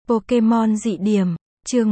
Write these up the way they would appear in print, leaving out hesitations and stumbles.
Pokemon dị điểm, chương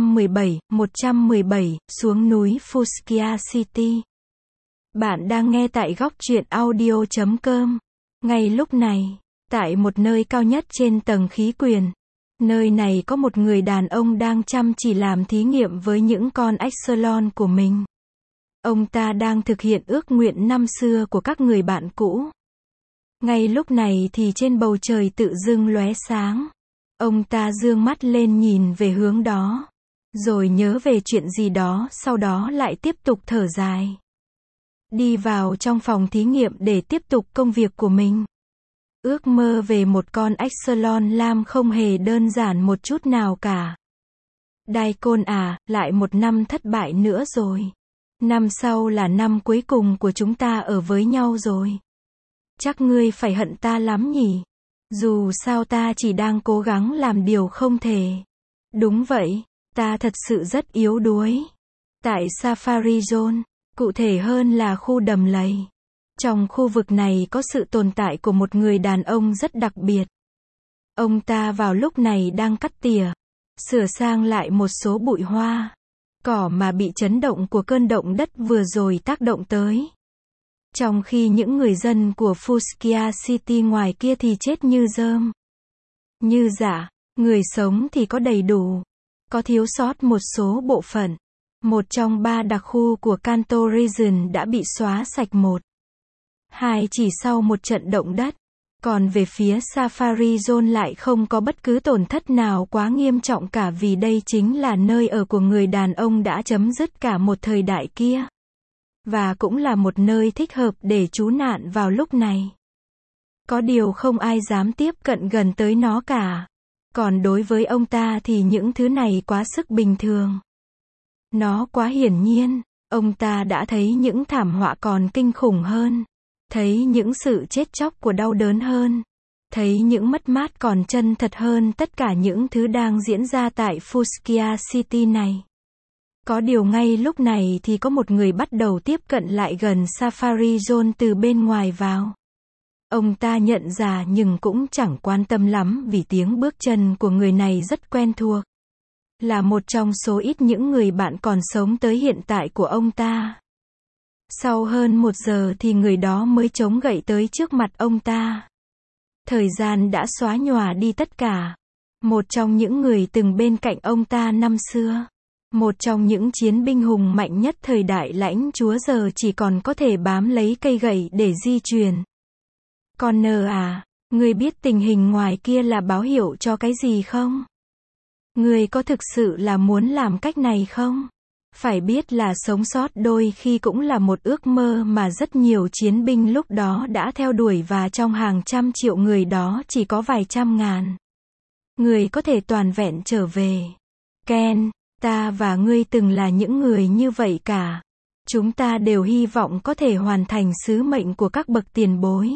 117, xuống núi Fuskia City. Bạn đang nghe tại góc truyện audio.com. Ngay lúc này, tại một nơi cao nhất trên tầng khí quyển, nơi này có một người đàn ông đang chăm chỉ làm thí nghiệm với những con Axolotl của mình. Ông ta đang thực hiện ước nguyện năm xưa của các người bạn cũ. Ngay lúc này thì trên bầu trời tự dưng lóe sáng. Ông ta dương mắt lên nhìn về hướng đó, rồi nhớ về chuyện gì đó, sau đó lại tiếp tục thở dài. Đi vào trong phòng thí nghiệm để tiếp tục công việc của mình. Ước mơ về một con Axolotl lam không hề đơn giản một chút nào cả. Daikon à, lại một năm thất bại nữa rồi. Năm sau là năm cuối cùng của chúng ta ở với nhau rồi. Chắc ngươi phải hận ta lắm nhỉ? Dù sao ta chỉ đang cố gắng làm điều không thể. Đúng vậy, ta thật sự rất yếu đuối. Tại Safari Zone, cụ thể hơn là khu đầm lầy. Trong khu vực này có sự tồn tại của một người đàn ông rất đặc biệt. Ông ta vào lúc này đang cắt tỉa, sửa sang lại một số bụi hoa, cỏ mà bị chấn động của cơn động đất vừa rồi tác động tới. Trong khi những người dân của Fuskia City ngoài kia thì chết như rơm. Như rả, người sống thì có đầy đủ. Có thiếu sót một số bộ phận. Một trong 3 đặc khu của Kanto Region đã bị xóa sạch 2 chỉ sau một trận động đất. Còn về phía Safari Zone lại không có bất cứ tổn thất nào quá nghiêm trọng cả vì đây chính là nơi ở của người đàn ông đã chấm dứt cả một thời đại kia. Và cũng là một nơi thích hợp để trú nạn vào lúc này. Có điều không ai dám tiếp cận gần tới nó cả. Còn đối với ông ta thì những thứ này quá sức bình thường. Nó quá hiển nhiên, ông ta đã thấy những thảm họa còn kinh khủng hơn. Thấy những sự chết chóc của đau đớn hơn. Thấy những mất mát còn chân thật hơn tất cả những thứ đang diễn ra tại Fuskia City này. Có điều ngay lúc này thì có một người bắt đầu tiếp cận lại gần Safari Zone từ bên ngoài vào. Ông ta nhận ra nhưng cũng chẳng quan tâm lắm vì tiếng bước chân của người này rất quen thuộc. Là một trong số ít những người bạn còn sống tới hiện tại của ông ta. Sau hơn 1 giờ thì người đó mới chống gậy tới trước mặt ông ta. Thời gian đã xóa nhòa đi tất cả. Một trong những người từng bên cạnh ông ta năm xưa. Một trong những chiến binh hùng mạnh nhất thời đại lãnh chúa giờ chỉ còn có thể bám lấy cây gậy để di chuyển. Connor à, ngươi biết tình hình ngoài kia là báo hiệu cho cái gì không? Ngươi có thực sự là muốn làm cách này không? Phải biết là sống sót đôi khi cũng là một ước mơ mà rất nhiều chiến binh lúc đó đã theo đuổi và trong hàng trăm triệu người đó chỉ có vài trăm ngàn người có thể toàn vẹn trở về. Ken, ta và ngươi từng là những người như vậy cả. Chúng ta đều hy vọng có thể hoàn thành sứ mệnh của các bậc tiền bối.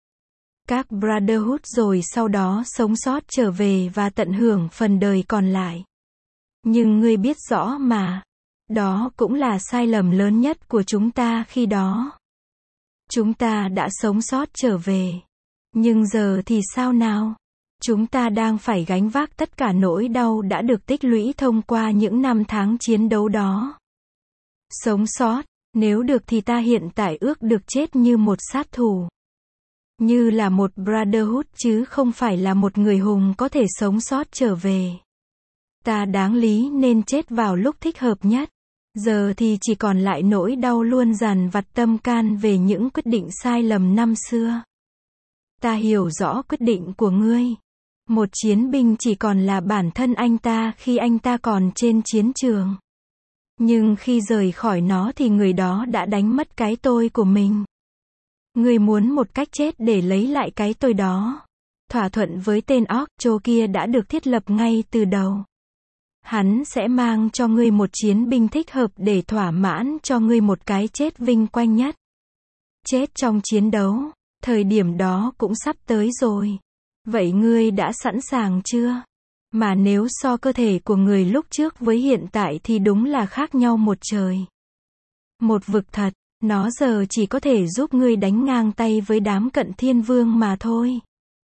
Các Brotherhood rồi sau đó sống sót trở về và tận hưởng phần đời còn lại. Nhưng ngươi biết rõ mà. Đó cũng là sai lầm lớn nhất của chúng ta khi đó. Chúng ta đã sống sót trở về. Nhưng giờ thì sao nào? Chúng ta đang phải gánh vác tất cả nỗi đau đã được tích lũy thông qua những năm tháng chiến đấu đó. Sống sót, nếu được thì ta hiện tại ước được chết như một sát thủ. Như là một Brotherhood chứ không phải là một người hùng có thể sống sót trở về. Ta đáng lý nên chết vào lúc thích hợp nhất. Giờ thì chỉ còn lại nỗi đau luôn dằn vặt tâm can về những quyết định sai lầm năm xưa. Ta hiểu rõ quyết định của ngươi. Một chiến binh chỉ còn là bản thân anh ta khi anh ta còn trên chiến trường. Nhưng khi rời khỏi nó thì người đó đã đánh mất cái tôi của mình. Ngươi muốn một cách chết để lấy lại cái tôi đó. Thỏa thuận với tên Orc kia đã được thiết lập ngay từ đầu. Hắn sẽ mang cho ngươi một chiến binh thích hợp để thỏa mãn cho ngươi một cái chết vinh quang nhất. Chết trong chiến đấu, thời điểm đó cũng sắp tới rồi. Vậy ngươi đã sẵn sàng chưa? Mà nếu so cơ thể của người lúc trước với hiện tại thì đúng là khác nhau một trời. Một vực thật, nó giờ chỉ có thể giúp ngươi đánh ngang tay với đám cận thiên vương mà thôi.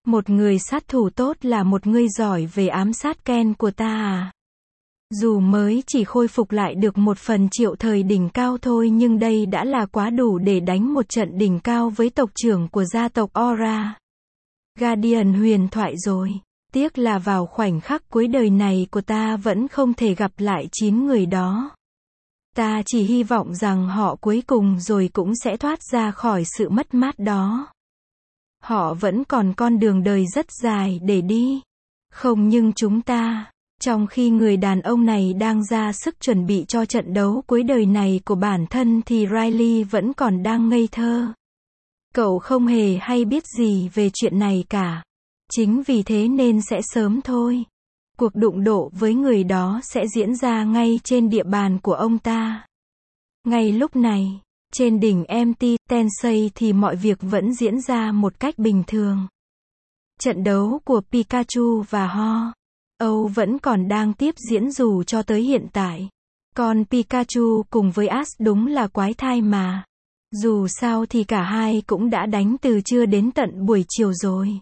Một người sát thủ tốt là một người giỏi về ám sát Ken của ta à? Dù mới chỉ khôi phục lại được 1/1000 thời đỉnh cao thôi nhưng đây đã là quá đủ để đánh một trận đỉnh cao với tộc trưởng của gia tộc Aura. Guardian huyền thoại rồi. Tiếc là vào khoảnh khắc cuối đời này của ta vẫn không thể gặp lại 9 người đó. Ta chỉ hy vọng rằng họ cuối cùng rồi cũng sẽ thoát ra khỏi sự mất mát đó. Họ vẫn còn con đường đời rất dài để đi. Không nhưng chúng ta, trong khi người đàn ông này đang ra sức chuẩn bị cho trận đấu cuối đời này của bản thân thì Riley vẫn còn đang ngây thơ. Cậu không hề hay biết gì về chuyện này cả. Chính vì thế nên sẽ sớm thôi. Cuộc đụng độ với người đó sẽ diễn ra ngay trên địa bàn của ông ta. Ngay lúc này, trên đỉnh MT Tensei thì mọi việc vẫn diễn ra một cách bình thường. Trận đấu của Pikachu và Ho-Oh vẫn còn đang tiếp diễn dù cho tới hiện tại. Còn Pikachu cùng với Ash đúng là quái thai mà. Dù sao thì cả hai cũng đã đánh từ trưa đến tận buổi chiều rồi.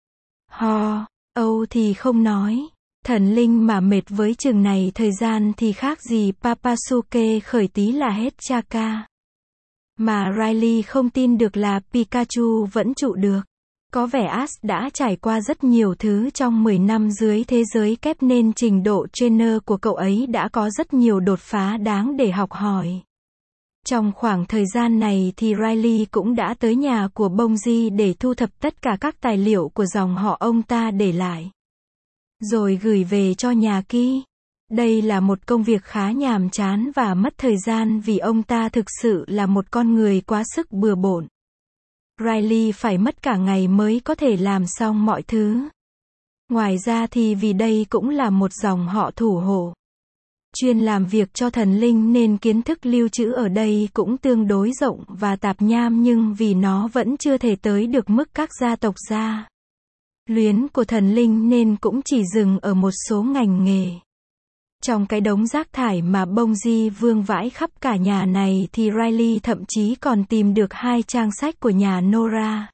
Ho-Oh thì không nói. Thần linh mà mệt với chừng này thời gian thì khác gì Papasuke khởi tí là hết chaka. Mà Riley không tin được là Pikachu vẫn trụ được. Có vẻ Ash đã trải qua rất nhiều thứ trong 10 năm dưới thế giới kép nên trình độ trainer của cậu ấy đã có rất nhiều đột phá đáng để học hỏi. Trong khoảng thời gian này thì Riley cũng đã tới nhà của Bongji để thu thập tất cả các tài liệu của dòng họ ông ta để lại. Rồi gửi về cho nhà Ki. Đây là một công việc khá nhàm chán và mất thời gian vì ông ta thực sự là một con người quá sức bừa bộn. Riley phải mất cả ngày mới có thể làm xong mọi thứ. Ngoài ra thì vì đây cũng là một dòng họ thủ hộ, chuyên làm việc cho thần linh nên kiến thức lưu trữ ở đây cũng tương đối rộng và tạp nham nhưng vì nó vẫn chưa thể tới được mức các gia tộc gia luyến của thần linh nên cũng chỉ dừng ở một số ngành nghề. Trong cái đống rác thải mà Bongji vương vãi khắp cả nhà này thì Riley thậm chí còn tìm được 2 trang sách của nhà Nora,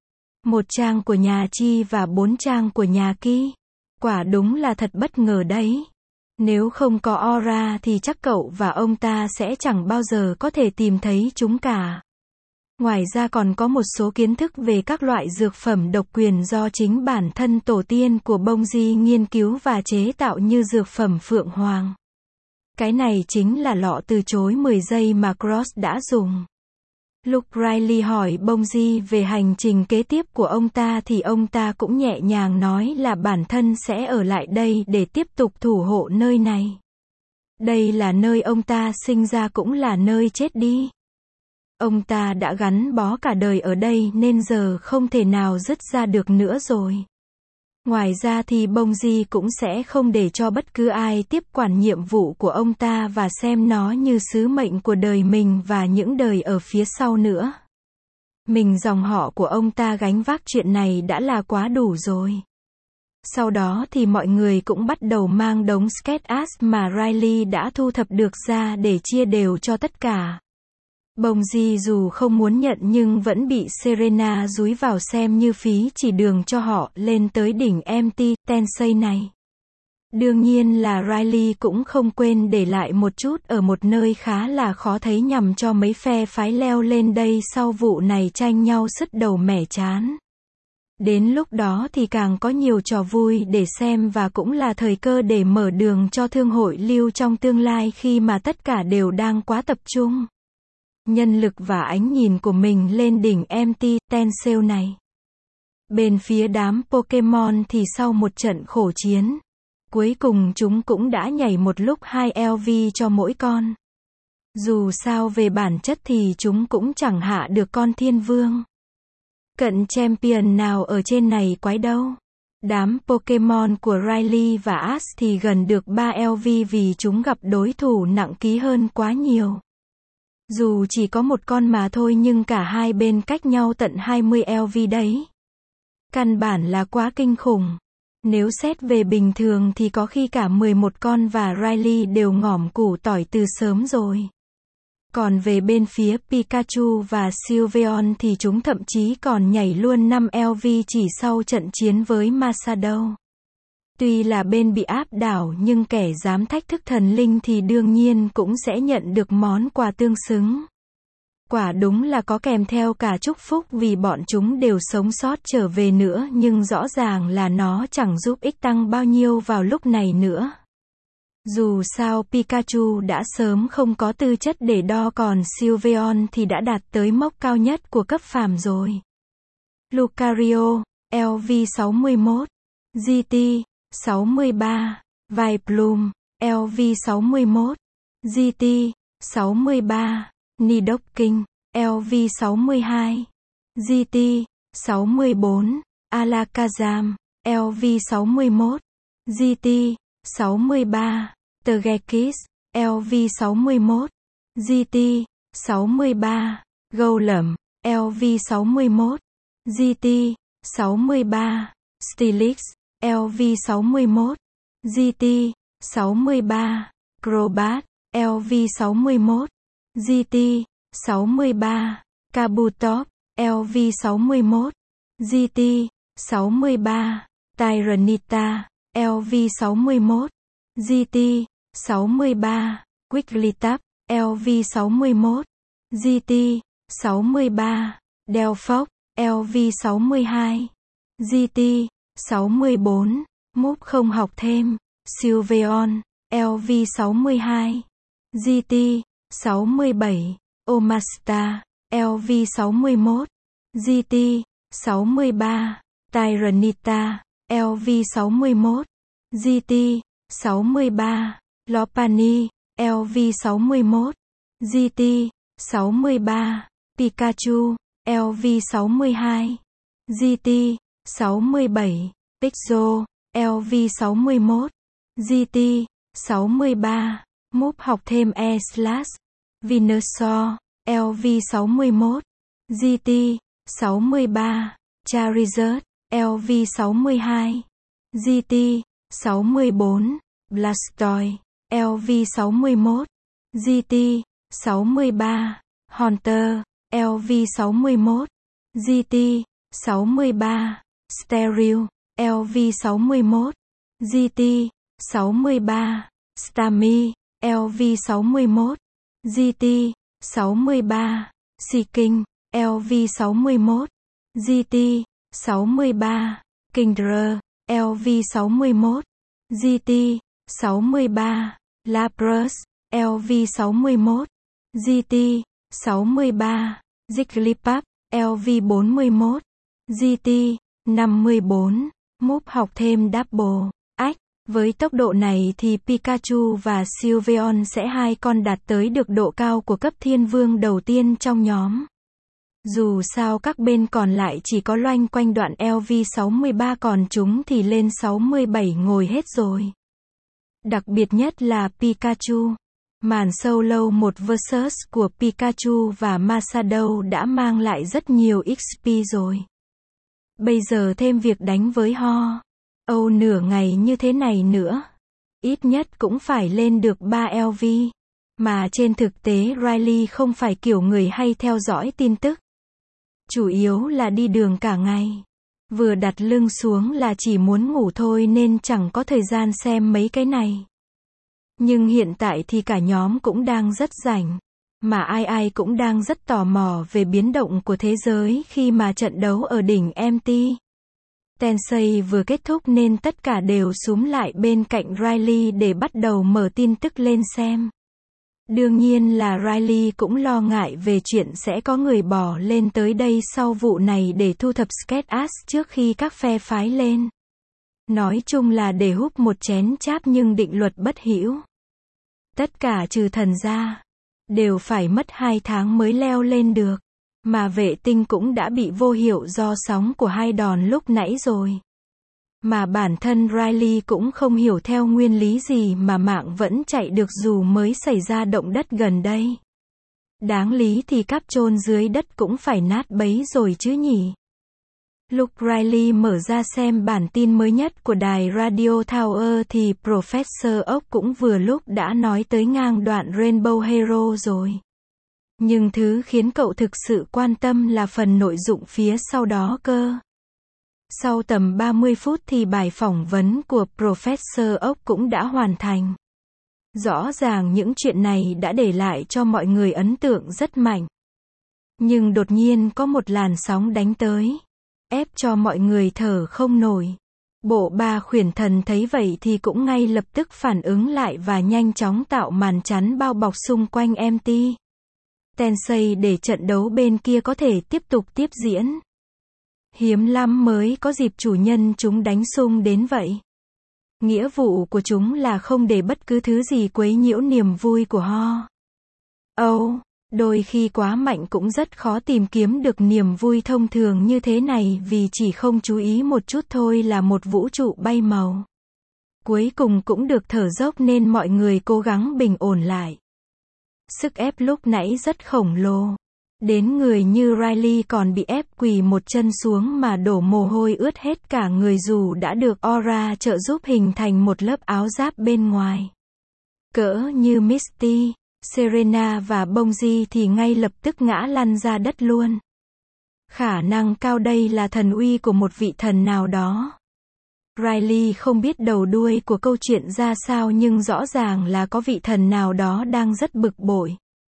1 trang của nhà Chi và 4 trang của nhà Ki. Quả đúng là thật bất ngờ đấy. Nếu không có Aura thì chắc cậu và ông ta sẽ chẳng bao giờ có thể tìm thấy chúng cả. Ngoài ra còn có một số kiến thức về các loại dược phẩm độc quyền do chính bản thân tổ tiên của Bongji nghiên cứu và chế tạo như dược phẩm Phượng Hoàng. Cái này chính là lọ từ chối 10 giây mà Cross đã dùng. Lúc Riley hỏi Bongji về hành trình kế tiếp của ông ta thì ông ta cũng nhẹ nhàng nói là bản thân sẽ ở lại đây để tiếp tục thủ hộ nơi này. Đây là nơi ông ta sinh ra cũng là nơi chết đi. Ông ta đã gắn bó cả đời ở đây nên giờ không thể nào dứt ra được nữa rồi. Ngoài ra thì Bongji cũng sẽ không để cho bất cứ ai tiếp quản nhiệm vụ của ông ta và xem nó như sứ mệnh của đời mình và những đời ở phía sau nữa. Mình dòng họ của ông ta gánh vác chuyện này đã là quá đủ rồi. Sau đó thì mọi người cũng bắt đầu mang đống sketch ass mà Riley đã thu thập được ra để chia đều cho tất cả. Bongji dù không muốn nhận nhưng vẫn bị Serena dúi vào xem như phí chỉ đường cho họ lên tới đỉnh MT Tensei này. Đương nhiên là Riley cũng không quên để lại một chút ở một nơi khá là khó thấy nhằm cho mấy phe phái leo lên đây sau vụ này tranh nhau sứt đầu mẻ chán. Đến lúc đó thì càng có nhiều trò vui để xem và cũng là thời cơ để mở đường cho thương hội lưu trong tương lai khi mà tất cả đều đang quá tập trung nhân lực và ánh nhìn của mình lên đỉnh MT Tensei này. Bên phía đám Pokemon thì sau một trận khổ chiến, cuối cùng chúng cũng đã nhảy một lúc 2 LV cho mỗi con. Dù sao về bản chất thì chúng cũng chẳng hạ được con thiên vương cận champion nào ở trên này quái đâu. Đám Pokemon của Riley và Ash thì gần được 3 LV vì chúng gặp đối thủ nặng ký hơn quá nhiều. Dù chỉ có một con mà thôi nhưng cả hai bên cách nhau tận 20 LV đấy. Căn bản là quá kinh khủng. Nếu xét về bình thường thì có khi cả 11 con và Riley đều ngỏm củ tỏi từ sớm rồi. Còn về bên phía Pikachu và Sylveon thì chúng thậm chí còn nhảy luôn 5 LV chỉ sau trận chiến với Masadou. Tuy là bên bị áp đảo nhưng kẻ dám thách thức thần linh thì đương nhiên cũng sẽ nhận được món quà tương xứng. Quả đúng là có kèm theo cả chúc phúc vì bọn chúng đều sống sót trở về nữa, nhưng rõ ràng là nó chẳng giúp ích tăng bao nhiêu vào lúc này nữa. Dù sao Pikachu đã sớm không có tư chất để đo, còn Sylveon thì đã đạt tới mốc cao nhất của cấp phàm rồi. Lucario, LV61, GT, 63, Vileplume, LV61, GT, 63, Nidoking, LV62, GT, 64, Alakazam, LV61, GT, 63, Togekiss, LV61, GT, 63, Golem, LV61, GT, 63, Steelix, LV61, GT, 63, Crobat, LV61, GT, 63, Kabutops, LV61, GT, 63, Tyranitar, LV61, GT, 63, Wigglytuff, LV61, GT, 63, Delphox, LV62, GT, 64, Move không học thêm, Sylveon, LV62, GT, 67, Omastar, LV61, GT, 63, Tyranitar, LV61, GT, 63, Lopunny, LV61, GT, 63, Pikachu, LV62, GT, 67, Pixel, LV61, GT, 63, Move học thêm E/, Venusaur, LV61, GT, 63, Charizard, LV62, GT, 64, Blastoise, LV61, GT, 63, Haunter, LV61, GT, 63, Stereo, LV61, GT, 63, Starmie, LV61, GT, 63, Seaking, LV61, GT, 63, Kingdra, LV61, GT, 63, Lapras, LV61, GT, 63, Jigglypuff, LV41, GT, 54, Move học thêm Double, với tốc độ này thì Pikachu và Sylveon sẽ hai con đạt tới được độ cao của cấp thiên vương đầu tiên trong nhóm. Dù sao các bên còn lại chỉ có loanh quanh đoạn LV63, còn chúng thì lên 67 ngồi hết rồi. Đặc biệt nhất là Pikachu. Màn solo một versus của Pikachu và Masadou đã mang lại rất nhiều XP rồi. Bây giờ thêm việc đánh với Ho-Oh nửa ngày như thế này nữa, ít nhất cũng phải lên được 3 LV. Mà trên thực tế Riley không phải kiểu người hay theo dõi tin tức. Chủ yếu là đi đường cả ngày. Vừa đặt lưng xuống là chỉ muốn ngủ thôi nên chẳng có thời gian xem mấy cái này. Nhưng hiện tại thì cả nhóm cũng đang rất rảnh. Mà ai ai cũng đang rất tò mò về biến động của thế giới khi mà trận đấu ở đỉnh MT Tensei vừa kết thúc nên tất cả đều xúm lại bên cạnh Riley để bắt đầu mở tin tức lên xem. Đương nhiên là Riley cũng lo ngại về chuyện sẽ có người bỏ lên tới đây sau vụ này để thu thập Skate Ass trước khi các phe phái lên. Nói chung là để húp một chén cháp nhưng định luật bất hữu. Tất cả trừ thần ra, đều phải mất 2 tháng mới leo lên được. Mà vệ tinh cũng đã bị vô hiệu do sóng của hai đòn lúc nãy rồi. Mà bản thân Riley cũng không hiểu theo nguyên lý gì mà mạng vẫn chạy được dù mới xảy ra động đất gần đây. Đáng lý thì cáp chôn dưới đất cũng phải nát bấy rồi chứ nhỉ. Lúc Riley mở ra xem bản tin mới nhất của đài Radio Tower thì Professor Oak cũng vừa lúc đã nói tới ngang đoạn Rainbow Hero rồi. Nhưng thứ khiến cậu thực sự quan tâm là phần nội dung phía sau đó cơ. Sau tầm 30 phút thì bài phỏng vấn của Professor Oak cũng đã hoàn thành. Rõ ràng những chuyện này đã để lại cho mọi người ấn tượng rất mạnh. Nhưng đột nhiên có một làn sóng đánh tới, ép cho mọi người thở không nổi. Bộ ba khuyển thần thấy vậy thì cũng ngay lập tức phản ứng lại và nhanh chóng tạo màn chắn bao bọc xung quanh MT Tensei để trận đấu bên kia có thể tiếp tục tiếp diễn. Hiếm lắm mới có dịp chủ nhân chúng đánh xung đến vậy. Nghĩa vụ của chúng là không để bất cứ thứ gì quấy nhiễu niềm vui của họ. Đôi khi quá mạnh cũng rất khó tìm kiếm được niềm vui thông thường như thế này vì chỉ không chú ý một chút thôi là một vũ trụ bay màu. Cuối cùng cũng được thở dốc nên mọi người cố gắng bình ổn lại. Sức ép lúc nãy rất khổng lồ. Đến người như Riley còn bị ép quỳ một chân xuống mà đổ mồ hôi ướt hết cả người dù đã được Aura trợ giúp hình thành một lớp áo giáp bên ngoài. Cỡ như Misty, Serena và Bonji thì ngay lập tức ngã lăn ra đất luôn. Khả năng cao đây là thần uy của một vị thần nào đó. Riley không biết đầu đuôi của câu chuyện ra sao nhưng rõ ràng là có vị thần nào đó đang rất bực bội.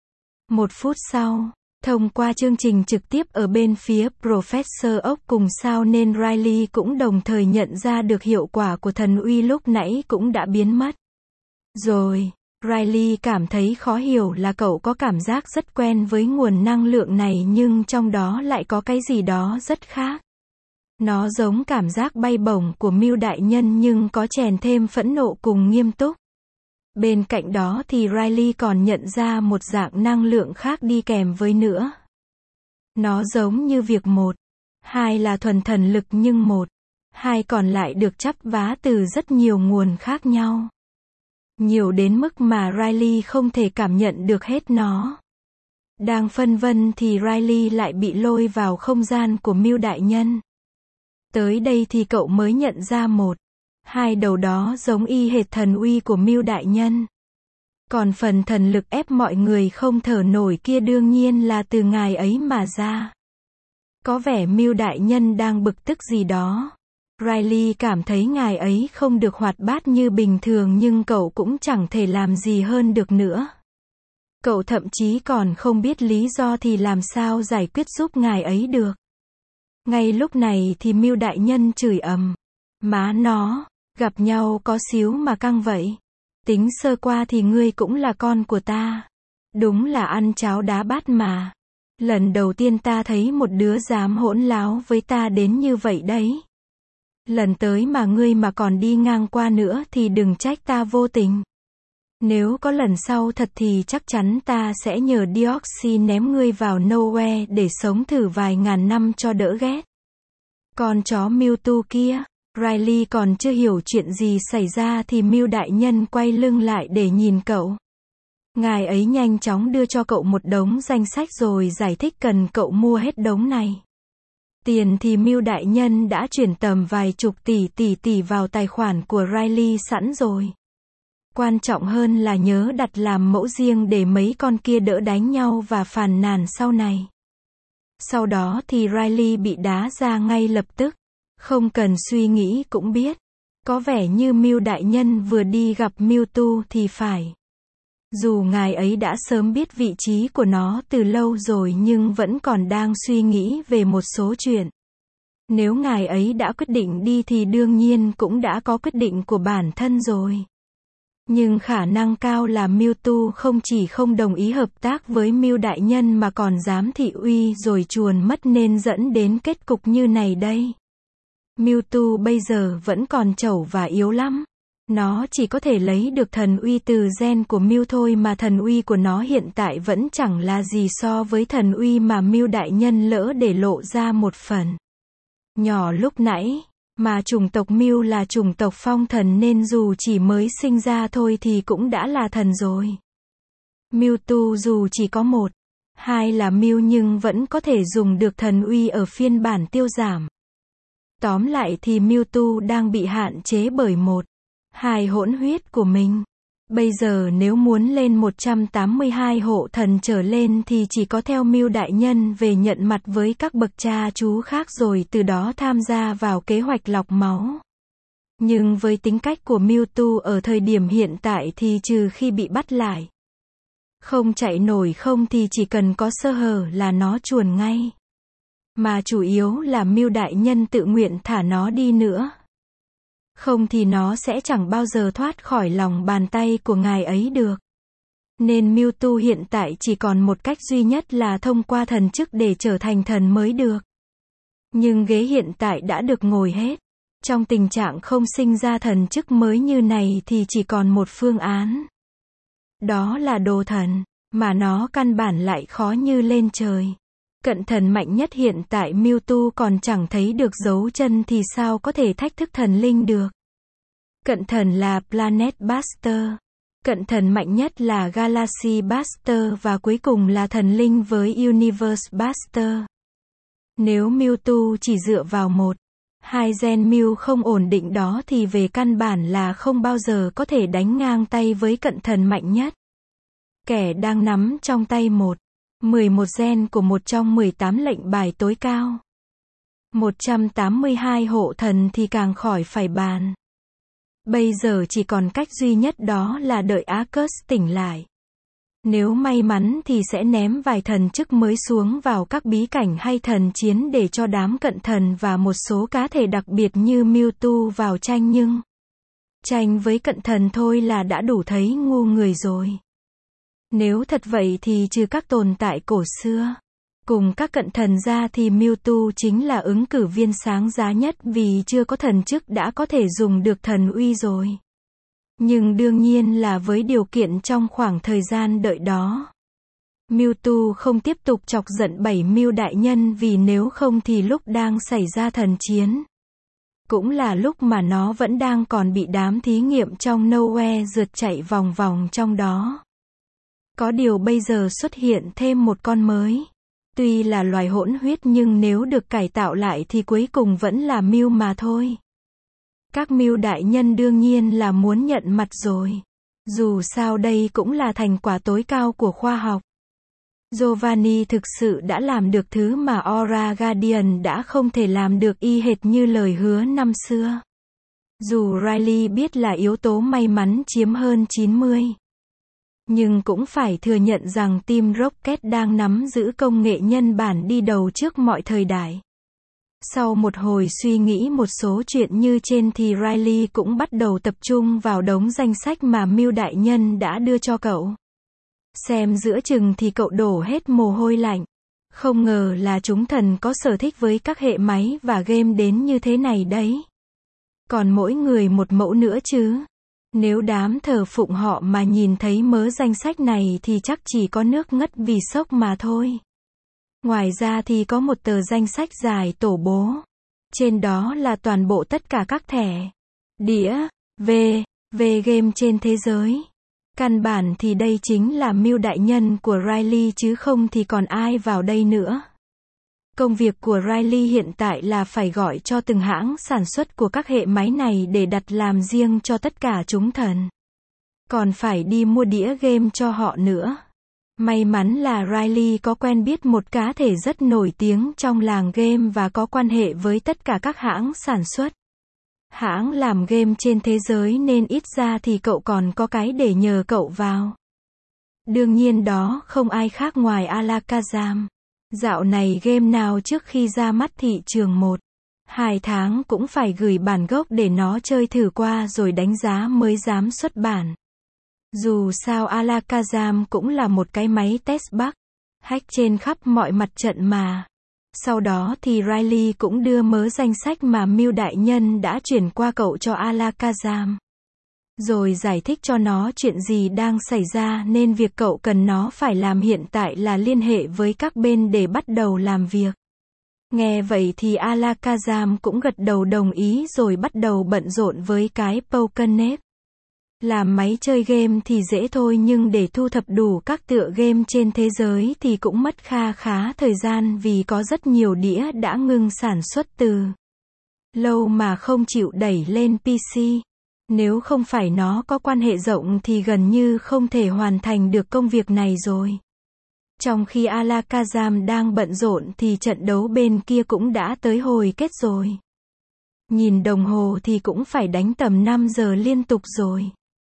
1 phút sau, thông qua chương trình trực tiếp ở bên phía Professor Oak cùng sao nên Riley cũng đồng thời nhận ra được hiệu quả của thần uy lúc nãy cũng đã biến mất. Rồi, Riley cảm thấy khó hiểu là cậu có cảm giác rất quen với nguồn năng lượng này nhưng trong đó lại có cái gì đó rất khác. Nó giống cảm giác bay bổng của Mưu đại nhân nhưng có chèn thêm phẫn nộ cùng nghiêm túc. Bên cạnh đó thì Riley còn nhận ra một dạng năng lượng khác đi kèm với nữa. Nó giống như việc 1, 2 là thuần thần lực nhưng 1, 2 còn lại được chắp vá từ rất nhiều nguồn khác nhau. Nhiều đến mức mà Riley không thể cảm nhận được hết nó. Đang phân vân thì Riley lại bị lôi vào không gian của Mưu đại nhân. Tới đây thì cậu mới nhận ra 1, 2 đầu đó giống y hệt thần uy của Mưu đại nhân. Còn phần thần lực ép mọi người không thở nổi kia đương nhiên là từ ngài ấy mà ra. Có vẻ Mưu đại nhân đang bực tức gì đó. Riley cảm thấy ngài ấy không được hoạt bát như bình thường nhưng cậu cũng chẳng thể làm gì hơn được nữa. Cậu thậm chí còn không biết lý do thì làm sao giải quyết giúp ngài ấy được. Ngay lúc này thì Mưu đại nhân chửi ầm. Má nó, gặp nhau có xíu mà căng vậy. Tính sơ qua thì ngươi cũng là con của ta. Đúng là ăn cháo đá bát mà. Lần đầu tiên ta thấy một đứa dám hỗn láo với ta đến như vậy đấy. Lần tới mà ngươi mà còn đi ngang qua nữa thì đừng trách ta vô tình. Nếu có lần sau thật thì chắc chắn ta sẽ nhờ Deoxy ném ngươi vào nowhere để sống thử vài ngàn năm cho đỡ ghét. Con chó Mewtwo kia, Riley còn chưa hiểu chuyện gì xảy ra thì Mưu đại nhân quay lưng lại để nhìn cậu. Ngài ấy nhanh chóng đưa cho cậu một đống danh sách rồi giải thích cần cậu mua hết đống này. Tiền thì Mưu đại nhân đã chuyển tầm vài chục tỷ vào tài khoản của Riley sẵn rồi. Quan trọng hơn là nhớ đặt làm mẫu riêng để mấy con kia đỡ đánh nhau và phàn nàn sau này. Sau đó thì Riley bị đá ra ngay lập tức. Không cần suy nghĩ cũng biết. Có vẻ như Mưu đại nhân vừa đi gặp Mewtwo thì phải. Dù ngài ấy đã sớm biết vị trí của nó từ lâu rồi nhưng vẫn còn đang suy nghĩ về một số chuyện. Nếu ngài ấy đã quyết định đi thì đương nhiên cũng đã có quyết định của bản thân rồi. Nhưng khả năng cao là Mewtwo không chỉ không đồng ý hợp tác với Mưu đại nhân mà còn dám thị uy rồi chuồn mất nên dẫn đến kết cục như này đây. Mewtwo bây giờ vẫn còn trẩu và yếu lắm. Nó chỉ có thể lấy được thần uy từ gen của Mew thôi mà thần uy của nó hiện tại vẫn chẳng là gì so với thần uy mà Mew đại nhân lỡ để lộ ra một phần nhỏ lúc nãy. Mà chủng tộc Mew là chủng tộc phong thần nên dù chỉ mới sinh ra thôi thì cũng đã là thần rồi. Mewtwo dù chỉ có 1, 2 là Mew nhưng vẫn có thể dùng được thần uy ở phiên bản tiêu giảm. Tóm lại thì Mewtwo đang bị hạn chế bởi 1, 2 hỗn huyết của mình. Bây giờ nếu muốn lên 182 hộ thần trở lên thì chỉ có theo Mưu đại nhân về nhận mặt với các bậc cha chú khác rồi từ đó tham gia vào kế hoạch lọc máu. Nhưng với tính cách của Mewtwo ở thời điểm hiện tại thì trừ khi bị bắt lại, không chạy nổi không thì chỉ cần có sơ hở là nó chuồn ngay. Mà chủ yếu là Mưu đại nhân tự nguyện thả nó đi nữa. Không thì nó sẽ chẳng bao giờ thoát khỏi lòng bàn tay của ngài ấy được. Nên Mewtwo hiện tại chỉ còn một cách duy nhất là thông qua thần chức để trở thành thần mới được. Nhưng ghế hiện tại đã được ngồi hết. Trong tình trạng không sinh ra thần chức mới như này thì chỉ còn một phương án. Đó là đồ thần, mà nó căn bản lại khó như lên trời. Cận thần mạnh nhất hiện tại Mewtwo còn chẳng thấy được dấu chân thì sao có thể thách thức thần linh được. Cận thần là Planet Buster. Cận thần mạnh nhất là Galaxy Buster và cuối cùng là thần linh với Universe Buster. Nếu Mewtwo chỉ dựa vào một, hai gen Mew không ổn định đó thì về căn bản là không bao giờ có thể đánh ngang tay với cận thần mạnh nhất. Kẻ đang nắm trong tay 11 gen của một trong 18 lệnh bài tối cao. 182 hộ thần thì càng khỏi phải bàn. Bây giờ chỉ còn cách duy nhất đó là đợi Arcus tỉnh lại. Nếu may mắn thì sẽ ném vài thần chức mới xuống vào các bí cảnh hay thần chiến để cho đám cận thần và một số cá thể đặc biệt như Mewtwo vào tranh, nhưng tranh với cận thần thôi là đã đủ thấy ngu người rồi. Nếu thật vậy thì trừ các tồn tại cổ xưa cùng các cận thần ra thì Mewtwo chính là ứng cử viên sáng giá nhất vì chưa có thần chức đã có thể dùng được thần uy rồi. Nhưng đương nhiên là với điều kiện trong khoảng thời gian đợi đó, Mewtwo không tiếp tục chọc giận bảy Mưu đại nhân vì nếu không thì lúc đang xảy ra thần chiến, cũng là lúc mà nó vẫn đang còn bị đám thí nghiệm trong Nowhere rượt chạy vòng vòng trong đó. Có điều bây giờ xuất hiện thêm một con mới. Tuy là loài hỗn huyết nhưng nếu được cải tạo lại thì cuối cùng vẫn là Mew mà thôi. Các Mưu đại nhân đương nhiên là muốn nhận mặt rồi. Dù sao đây cũng là thành quả tối cao của khoa học. Giovanni thực sự đã làm được thứ mà Aura Guardian đã không thể làm được y hệt như lời hứa năm xưa. Dù Riley biết là yếu tố may mắn chiếm hơn 90. Nhưng cũng phải thừa nhận rằng Team Rocket đang nắm giữ công nghệ nhân bản đi đầu trước mọi thời đại. Sau một hồi suy nghĩ một số chuyện như trên thì Riley cũng bắt đầu tập trung vào đống danh sách mà Mưu đại nhân đã đưa cho cậu. Xem giữa chừng thì cậu đổ hết mồ hôi lạnh. Không ngờ là chúng thần có sở thích với các hệ máy và game đến như thế này đấy. Còn mỗi người một mẫu nữa chứ. Nếu đám thờ phụng họ mà nhìn thấy mớ danh sách này thì chắc chỉ có nước ngất vì sốc mà thôi. Ngoài ra thì có một tờ danh sách dài tổ bố. Trên đó là toàn bộ tất cả các thẻ, đĩa, game trên thế giới. Căn bản thì đây chính là Mưu đại nhân của Riley chứ không thì còn ai vào đây nữa. Công việc của Riley hiện tại là phải gọi cho từng hãng sản xuất của các hệ máy này để đặt làm riêng cho tất cả chúng thần. Còn phải đi mua đĩa game cho họ nữa. May mắn là Riley có quen biết một cá thể rất nổi tiếng trong làng game và có quan hệ với tất cả các hãng sản xuất, hãng làm game trên thế giới nên ít ra thì cậu còn có cái để nhờ cậu vào. Đương nhiên đó không ai khác ngoài Alakazam. Dạo này game nào trước khi ra mắt thị trường 1-2 tháng cũng phải gửi bản gốc để nó chơi thử qua rồi đánh giá mới dám xuất bản. Dù sao Alakazam cũng là một cái máy test bug, hack trên khắp mọi mặt trận mà. Sau đó thì Riley cũng đưa mớ danh sách mà Mưu đại nhân đã chuyển qua cậu cho Alakazam. Rồi giải thích cho nó chuyện gì đang xảy ra nên việc cậu cần nó phải làm hiện tại là liên hệ với các bên để bắt đầu làm việc. Nghe vậy thì Alakazam cũng gật đầu đồng ý rồi bắt đầu bận rộn với cái Pokénep. Làm máy chơi game thì dễ thôi nhưng để thu thập đủ các tựa game trên thế giới thì cũng mất khá thời gian vì có rất nhiều đĩa đã ngưng sản xuất từ lâu mà không chịu đẩy lên PC. Nếu không phải nó có quan hệ rộng thì gần như không thể hoàn thành được công việc này rồi. Trong khi Alakazam đang bận rộn thì trận đấu bên kia cũng đã tới hồi kết rồi. Nhìn đồng hồ thì cũng phải đánh tầm 5 giờ liên tục rồi.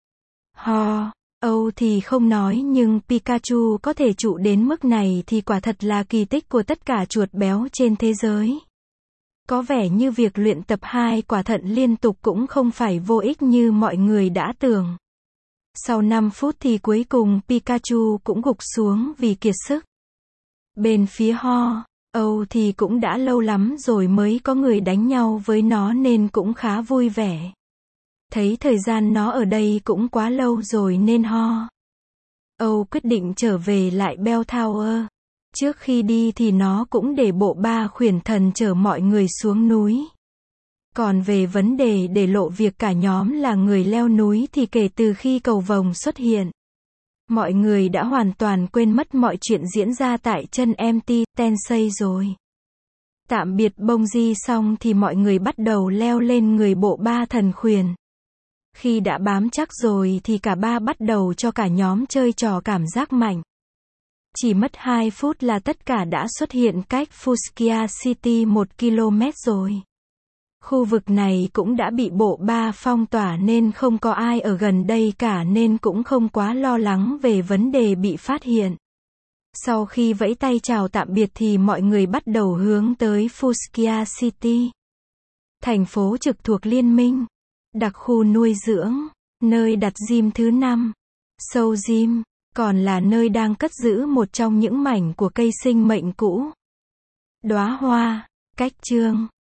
Âu thì không nói nhưng Pikachu có thể trụ đến mức này thì quả thật là kỳ tích của tất cả chuột béo trên thế giới. Có vẻ như việc luyện tập 2 quả thận liên tục cũng không phải vô ích như mọi người đã tưởng. Sau 5 phút thì cuối cùng Pikachu cũng gục xuống vì kiệt sức. Bên phía Âu thì cũng đã lâu lắm rồi mới có người đánh nhau với nó nên cũng khá vui vẻ. Thấy thời gian nó ở đây cũng quá lâu rồi nên Âu quyết định trở về lại Bell Tower. Trước khi đi thì nó cũng để bộ ba khuyển thần chở mọi người xuống núi. Còn về vấn đề để lộ việc cả nhóm là người leo núi thì kể từ khi cầu vồng xuất hiện, mọi người đã hoàn toàn quên mất mọi chuyện diễn ra tại chân MT Tensei rồi. Tạm biệt Bongji xong thì mọi người bắt đầu leo lên người bộ ba thần khuyển. Khi đã bám chắc rồi thì cả ba bắt đầu cho cả nhóm chơi trò cảm giác mạnh. Chỉ mất 2 phút là tất cả đã xuất hiện cách Fuskia City 1 km rồi. Khu vực này cũng đã bị bộ ba phong tỏa nên không có ai ở gần đây cả nên cũng không quá lo lắng về vấn đề bị phát hiện. Sau khi vẫy tay chào tạm biệt thì mọi người bắt đầu hướng tới Fuskia City. Thành phố trực thuộc liên minh. Đặc khu nuôi dưỡng. Nơi đặt gym thứ 5. Soul Gym. Còn là nơi đang cất giữ một trong những mảnh của cây sinh mệnh cũ. Đóa hoa. Cách chương.